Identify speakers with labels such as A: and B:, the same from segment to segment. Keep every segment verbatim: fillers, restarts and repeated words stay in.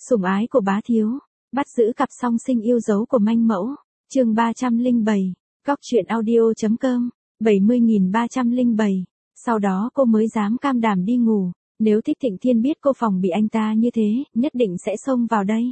A: Sủng ái của bá thiếu, bắt giữ cặp song sinh yêu dấu của manh mẫu, chương ba trăm lẻ bảy, góc truyện audio.com, bảy mươi nghìn ba trăm lẻ bảy. Sau đó cô mới dám cam đảm đi ngủ, nếu Thích Thịnh Thiên biết cô phòng bị anh ta như thế, nhất định sẽ xông vào đây.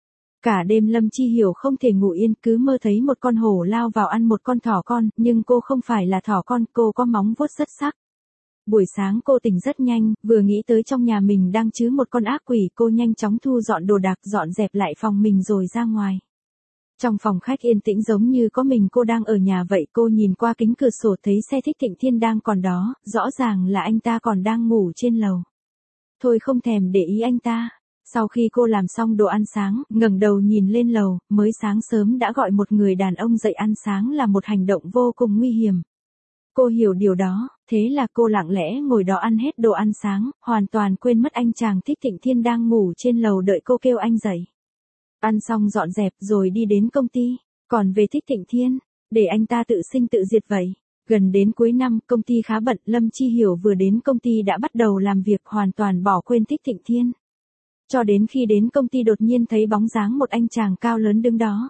A: Cả đêm Lâm Chi Hiểu không thể ngủ yên, cứ mơ thấy một con hổ lao vào ăn một con thỏ con, nhưng cô không phải là thỏ con, cô có móng vuốt rất sắc. Buổi sáng cô tỉnh rất nhanh, vừa nghĩ tới trong nhà mình đang chứa một con ác quỷ, cô nhanh chóng thu dọn đồ đạc, dọn dẹp lại phòng mình rồi ra ngoài. Trong phòng khách yên tĩnh giống như có mình cô đang ở nhà vậy, cô nhìn qua kính cửa sổ thấy xe Thích Thịnh Thiên đang còn đó, rõ ràng là anh ta còn đang ngủ trên lầu. Thôi không thèm để ý anh ta. Sau khi cô làm xong đồ ăn sáng, ngẩng đầu nhìn lên lầu, mới sáng sớm đã gọi một người đàn ông dậy ăn sáng là một hành động vô cùng nguy hiểm. Cô hiểu điều đó, thế là cô lặng lẽ ngồi đó ăn hết đồ ăn sáng, hoàn toàn quên mất anh chàng Thích Thịnh Thiên đang ngủ trên lầu đợi cô kêu anh dậy. Ăn xong dọn dẹp rồi đi đến công ty, còn về Thích Thịnh Thiên, để anh ta tự sinh tự diệt vậy. Gần đến cuối năm, công ty khá bận, Lâm Chi Hiểu vừa đến công ty đã bắt đầu làm việc, hoàn toàn bỏ quên Thích Thịnh Thiên. Cho đến khi đến công ty đột nhiên thấy bóng dáng một anh chàng cao lớn đứng đó.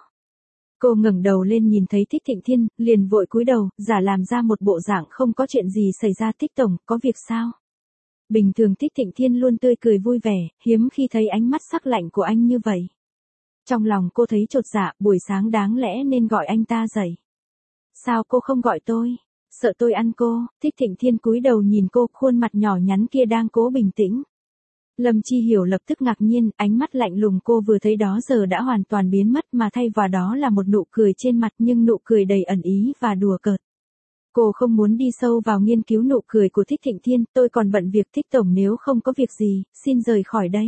A: Cô ngẩng đầu lên nhìn thấy Thích Thịnh Thiên, liền vội cúi đầu, giả làm ra một bộ dạng không có chuyện gì xảy ra. Thích tổng, có việc sao? Bình thường Thích Thịnh Thiên luôn tươi cười vui vẻ, hiếm khi thấy ánh mắt sắc lạnh của anh như vậy. Trong lòng cô thấy chột dạ, buổi sáng đáng lẽ nên gọi anh ta dậy. Sao cô không gọi tôi? Sợ tôi ăn cô? Thích Thịnh Thiên cúi đầu nhìn cô, khuôn mặt nhỏ nhắn kia đang cố bình tĩnh. Lâm Chi Hiểu lập tức ngạc nhiên, ánh mắt lạnh lùng cô vừa thấy đó giờ đã hoàn toàn biến mất, mà thay vào đó là một nụ cười trên mặt, nhưng nụ cười đầy ẩn ý và đùa cợt. Cô không muốn đi sâu vào nghiên cứu nụ cười của Thích Thịnh Thiên, tôi còn bận việc. Thích tổng, nếu không có việc gì, xin rời khỏi đây.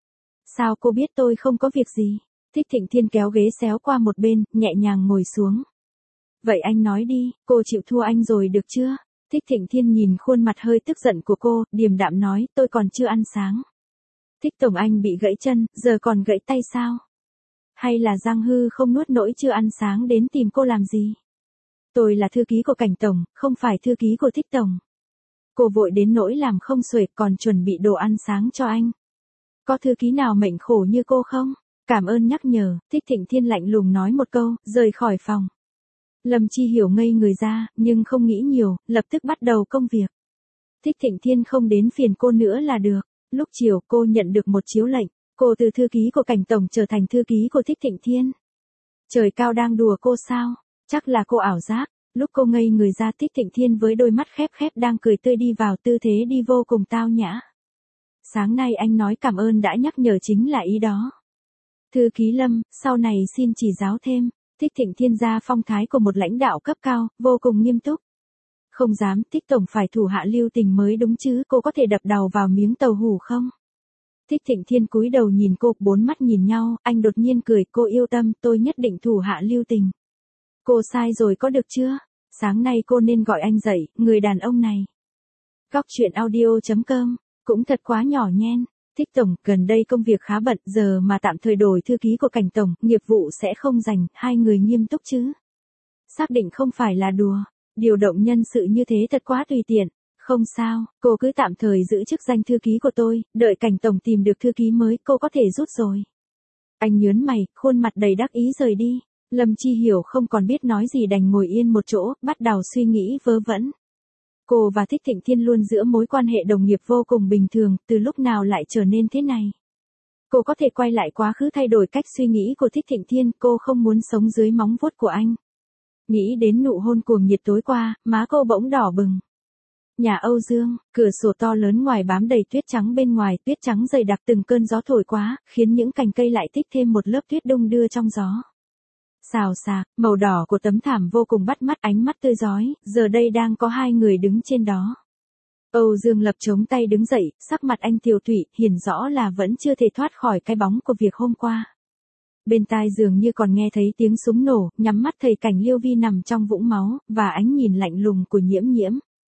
A: Sao cô biết tôi không có việc gì? Thích Thịnh Thiên kéo ghế xéo qua một bên, nhẹ nhàng ngồi xuống. Vậy anh nói đi, cô chịu thua anh rồi được chưa? Thích Thịnh Thiên nhìn khuôn mặt hơi tức giận của cô, điềm đạm nói, tôi còn chưa ăn sáng. Thích tổng, anh bị gãy chân, giờ còn gãy tay sao? Hay là Giang Hư không nuốt nỗi chưa ăn sáng đến tìm cô làm gì? Tôi là thư ký của Cảnh tổng, không phải thư ký của Thích tổng. Cô vội đến nỗi làm không xuể, còn chuẩn bị đồ ăn sáng cho anh. Có thư ký nào mệnh khổ như cô không? Cảm ơn nhắc nhở. Thích Thịnh Thiên lạnh lùng nói một câu, rời khỏi phòng. Lâm Chi Hiểu ngây người ra, nhưng không nghĩ nhiều, lập tức bắt đầu công việc. Thích Thịnh Thiên không đến phiền cô nữa là được. Lúc chiều cô nhận được một chiếu lệnh, cô từ thư ký của Cảnh tổng trở thành thư ký của Thích Thịnh Thiên. Trời cao đang đùa cô sao? Chắc là cô ảo giác. Lúc cô ngây người ra, Thích Thịnh Thiên với đôi mắt khép khép đang cười tươi đi vào, tư thế đi vô cùng tao nhã. Sáng nay anh nói cảm ơn đã nhắc nhở chính là ý đó. Thư ký Lâm, sau này xin chỉ giáo thêm. Thích Thịnh Thiên ra phong thái của một lãnh đạo cấp cao, vô cùng nghiêm túc. Không dám, Thích tổng phải thủ hạ lưu tình mới đúng chứ, cô có thể đập đầu vào miếng tàu hủ không? Thích Thịnh Thiên cúi đầu nhìn cô, bốn mắt nhìn nhau, anh đột nhiên cười, cô yêu tâm, tôi nhất định thủ hạ lưu tình. Cô sai rồi có được chưa? Sáng nay cô nên gọi anh dậy, người đàn ông này. Góc truyện audio.com, cũng thật quá nhỏ nhen. Thích tổng, gần đây công việc khá bận, giờ mà tạm thời đổi thư ký của Cảnh tổng, nghiệp vụ sẽ không rảnh, hai người nghiêm túc chứ? Xác định không phải là đùa. Điều động nhân sự như thế thật quá tùy tiện. Không sao, cô cứ tạm thời giữ chức danh thư ký của tôi, đợi Cảnh tổng tìm được thư ký mới, cô có thể rút rồi. Anh nhớn mày, khuôn mặt đầy đắc ý rời đi. Lâm Chi Hiểu không còn biết nói gì, đành ngồi yên một chỗ, bắt đầu suy nghĩ vớ vẩn. Cô và Thích Thịnh Thiên luôn giữa mối quan hệ đồng nghiệp vô cùng bình thường, từ lúc nào lại trở nên thế này? Cô có thể quay lại quá khứ thay đổi cách suy nghĩ của Thích Thịnh Thiên, cô không muốn sống dưới móng vuốt của anh. Nghĩ đến nụ hôn cuồng nhiệt tối qua, má cô bỗng đỏ bừng. Nhà Âu Dương, cửa sổ to lớn ngoài bám đầy tuyết trắng, bên ngoài tuyết trắng dày đặc, từng cơn gió thổi quá, khiến những cành cây lại tích thêm một lớp tuyết đung đưa trong gió. Xào xạc, màu đỏ của tấm thảm vô cùng bắt mắt, ánh mắt tươi rói, giờ đây đang có hai người đứng trên đó. Âu Dương Lập chống tay đứng dậy, sắc mặt anh tiều tụy, hiển rõ là vẫn chưa thể thoát khỏi cái bóng của việc hôm qua. Bên tai dường như còn nghe thấy tiếng súng nổ, nhắm mắt thấy cảnh Liêu Vi nằm trong vũng máu, và ánh nhìn lạnh lùng của Nhiễm Nhiễm.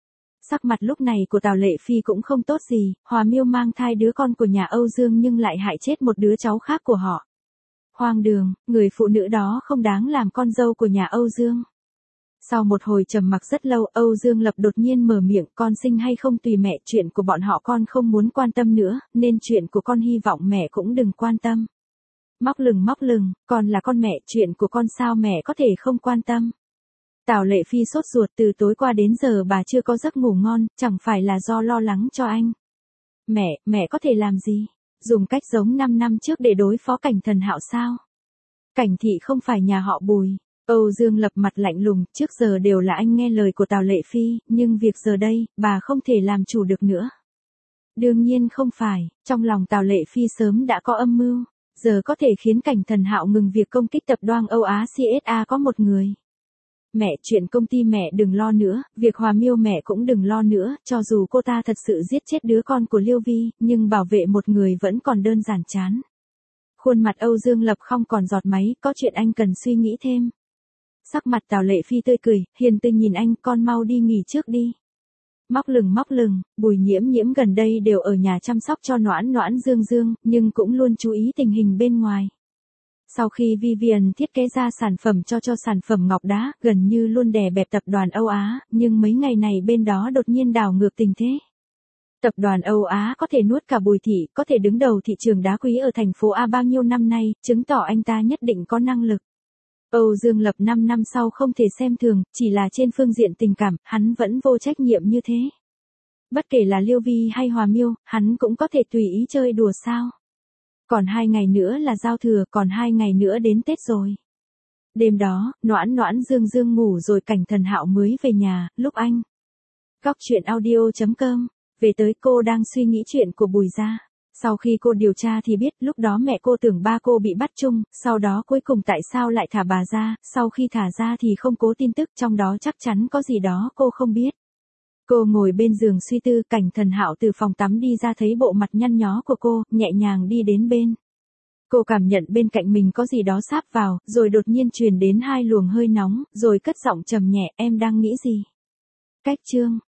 A: Sắc mặt lúc này của Tào Lệ Phi cũng không tốt gì, Hòa Miêu mang thai đứa con của nhà Âu Dương nhưng lại hại chết một đứa cháu khác của họ. Hoang đường, người phụ nữ đó không đáng làm con dâu của nhà Âu Dương. Sau một hồi trầm mặc rất lâu, Âu Dương Lập đột nhiên mở miệng, con sinh hay không tùy mẹ, chuyện của bọn họ con không muốn quan tâm nữa, nên chuyện của con hy vọng mẹ cũng đừng quan tâm. Móc lừng móc lừng, con là con mẹ, chuyện của con sao mẹ có thể không quan tâm. Tào Lệ Phi sốt ruột, từ tối qua đến giờ bà chưa có giấc ngủ ngon, chẳng phải là do lo lắng cho anh. Mẹ, mẹ có thể làm gì? Dùng cách giống năm năm trước để đối phó Cảnh Thần Hạo sao? Cảnh thị không phải nhà họ Bùi. Âu Dương Lập mặt lạnh lùng, trước giờ đều là anh nghe lời của Tào Lệ Phi, nhưng việc giờ đây, bà không thể làm chủ được nữa. Đương nhiên không phải, trong lòng Tào Lệ Phi sớm đã có âm mưu, giờ có thể khiến Cảnh Thần Hạo ngừng việc công kích tập đoàn Âu Á xê ét a có một người. Mẹ, chuyện công ty mẹ đừng lo nữa, việc Hòa Miêu mẹ cũng đừng lo nữa, cho dù cô ta thật sự giết chết đứa con của Liêu Vi, nhưng bảo vệ một người vẫn còn đơn giản chán. Khuôn mặt Âu Dương Lập không còn giọt máy, có chuyện anh cần suy nghĩ thêm. Sắc mặt Tào Lệ Phi tươi cười, hiền từ nhìn anh, con mau đi nghỉ trước đi. Móc lừng móc lừng, Bùi Nhiễm Nhiễm gần đây đều ở nhà chăm sóc cho Noãn Noãn Dương Dương, nhưng cũng luôn chú ý tình hình bên ngoài. Sau khi Vivian thiết kế ra sản phẩm cho cho sản phẩm ngọc đá, gần như luôn đè bẹp tập đoàn Âu Á, nhưng mấy ngày này bên đó đột nhiên đảo ngược tình thế. Tập đoàn Âu Á có thể nuốt cả Bùi thị, có thể đứng đầu thị trường đá quý ở thành phố A bao nhiêu năm nay, chứng tỏ anh ta nhất định có năng lực. Âu Dương Lập năm năm sau không thể xem thường, chỉ là trên phương diện tình cảm, hắn vẫn vô trách nhiệm như thế. Bất kể là Liêu Vi hay Hòa Miêu, hắn cũng có thể tùy ý chơi đùa sao. Còn hai ngày nữa là giao thừa, còn hai ngày nữa đến Tết rồi. Đêm đó, Noãn Noãn Dương Dương ngủ rồi Cảnh Thần Hạo mới về nhà, lúc anh. Góc truyện audio chấm com, về tới cô đang suy nghĩ chuyện của Bùi gia. Sau khi cô điều tra thì biết lúc đó mẹ cô tưởng ba cô bị bắt chung, sau đó cuối cùng tại sao lại thả bà ra, sau khi thả ra thì không cố tin tức, trong đó chắc chắn có gì đó cô không biết. Cô ngồi bên giường suy tư, Cảnh Thần Hạo từ phòng tắm đi ra thấy bộ mặt nhăn nhó của cô, nhẹ nhàng đi đến bên. Cô cảm nhận bên cạnh mình có gì đó sáp vào, rồi đột nhiên truyền đến hai luồng hơi nóng, rồi cất giọng trầm nhẹ, em đang nghĩ gì? Cách chương,